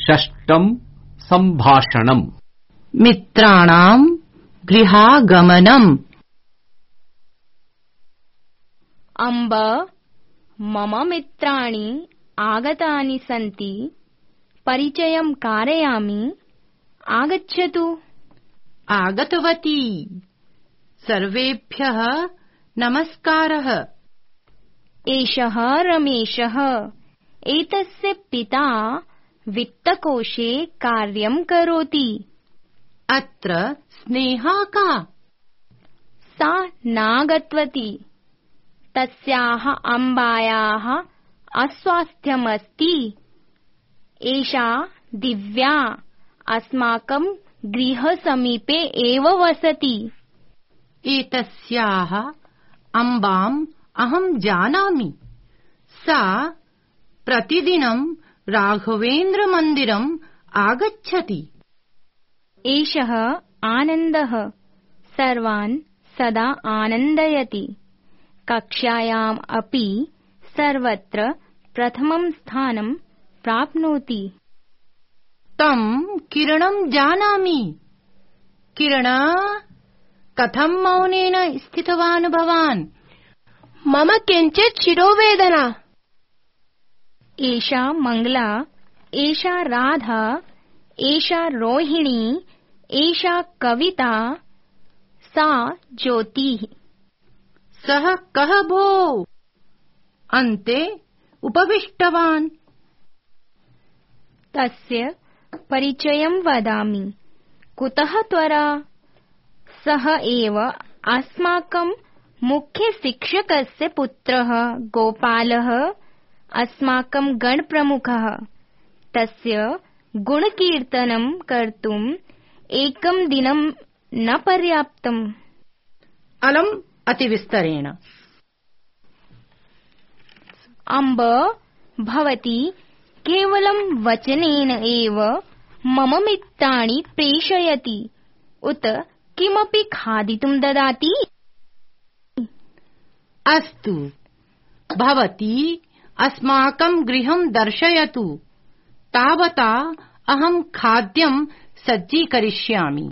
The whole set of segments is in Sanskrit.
षष्ठं सम्भाषणम्। मित्राणां गृहागमनम्। अम्ब मम मित्राणि आगतानि सन्ति, परिचयं कारयामि, आगच्छतु। आगतवती। सर्वेभ्यः नमस्कारः। एषः रमेशः, एतस्य पिता वित्तकोशे कार्यं करोति। अत्र स्नेहा का? सा नागतवती, तस्याः अम्बायाः अस्वास्थ्यमस्ति। एषा दिव्या अस्माकं गृहसमीपे एव वसति। एतस्याः अम्बाम् अहं जानामि। सा प्रतिदिनं राघवेन्द्रमन्दिरम् आगच्छति। एषः आनन्दः सर्वान् सदा आनन्दयति। कक्षायाम् अपि सर्वत्र प्रथमं स्थानं प्राप्नोति। तं किरणं जानामि। किरण, कथं मौनेन स्थितवान् भवान्? मम किञ्चित् शिरोवेदना। एषा मङ्गला, एषा राधा, एषा रोहिणी, एषा कविता, सा ज्योतिः। सः कः भो? अन्ते उपविष्टवान्। तस्य परिचयं वदामि। कुतः त्वरा? सः एव अस्माकं मुख्यशिक्षकस्य पुत्रः गोपालः, अस्माकं गणप्रमुखः। तस्य गुणकीर्तनं कर्तुम् एकं दिनं न पर्याप्तम्। अलम् अतिविस्तरेण। अम्ब, भवती केवलं वचनेन एव मम मित्राणि प्रेषयति, उत किमपि खादितुं ददाति? अस्तु, भवती अस्माकं गृहं दर्शयतु। तावता अहं खाद्यं सज्जीकरिष्यामि।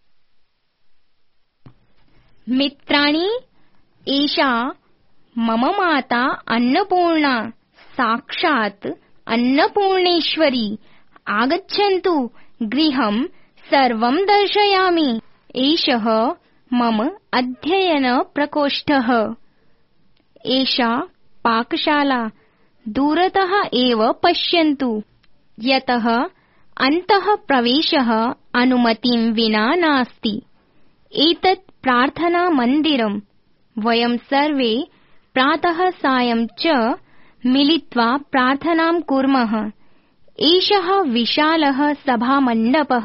मित्राणि, एषा मम माता अन्नपूर्णा, साक्षात् अन्नपूर्णेश्वरी। आगच्छन्तु, गृहं सर्वं दर्शयामि। एषः मम अध्ययनप्रकोष्ठः। एषा पाकशाला, दूरतः एव पश्यन्तु। यतः अन्तः प्रवेशः अनुमतिं विना नास्ति। एतत् प्रार्थनामन्दिरम्। वयं सर्वे प्रातः सायं च मिलित्वा प्रार्थनां कुर्मः। एषः विशालः सभामण्डपः।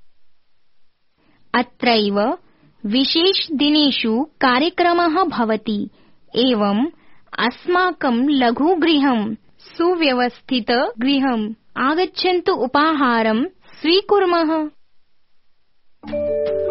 अत्रैव विशेषदिनेषु कार्यक्रमः भवति। एवम् अस्माकं लघुगृहं सुव्यवस्थितगृहम्। आगच्छन्तु, उपाहारं स्वीकुर्मः।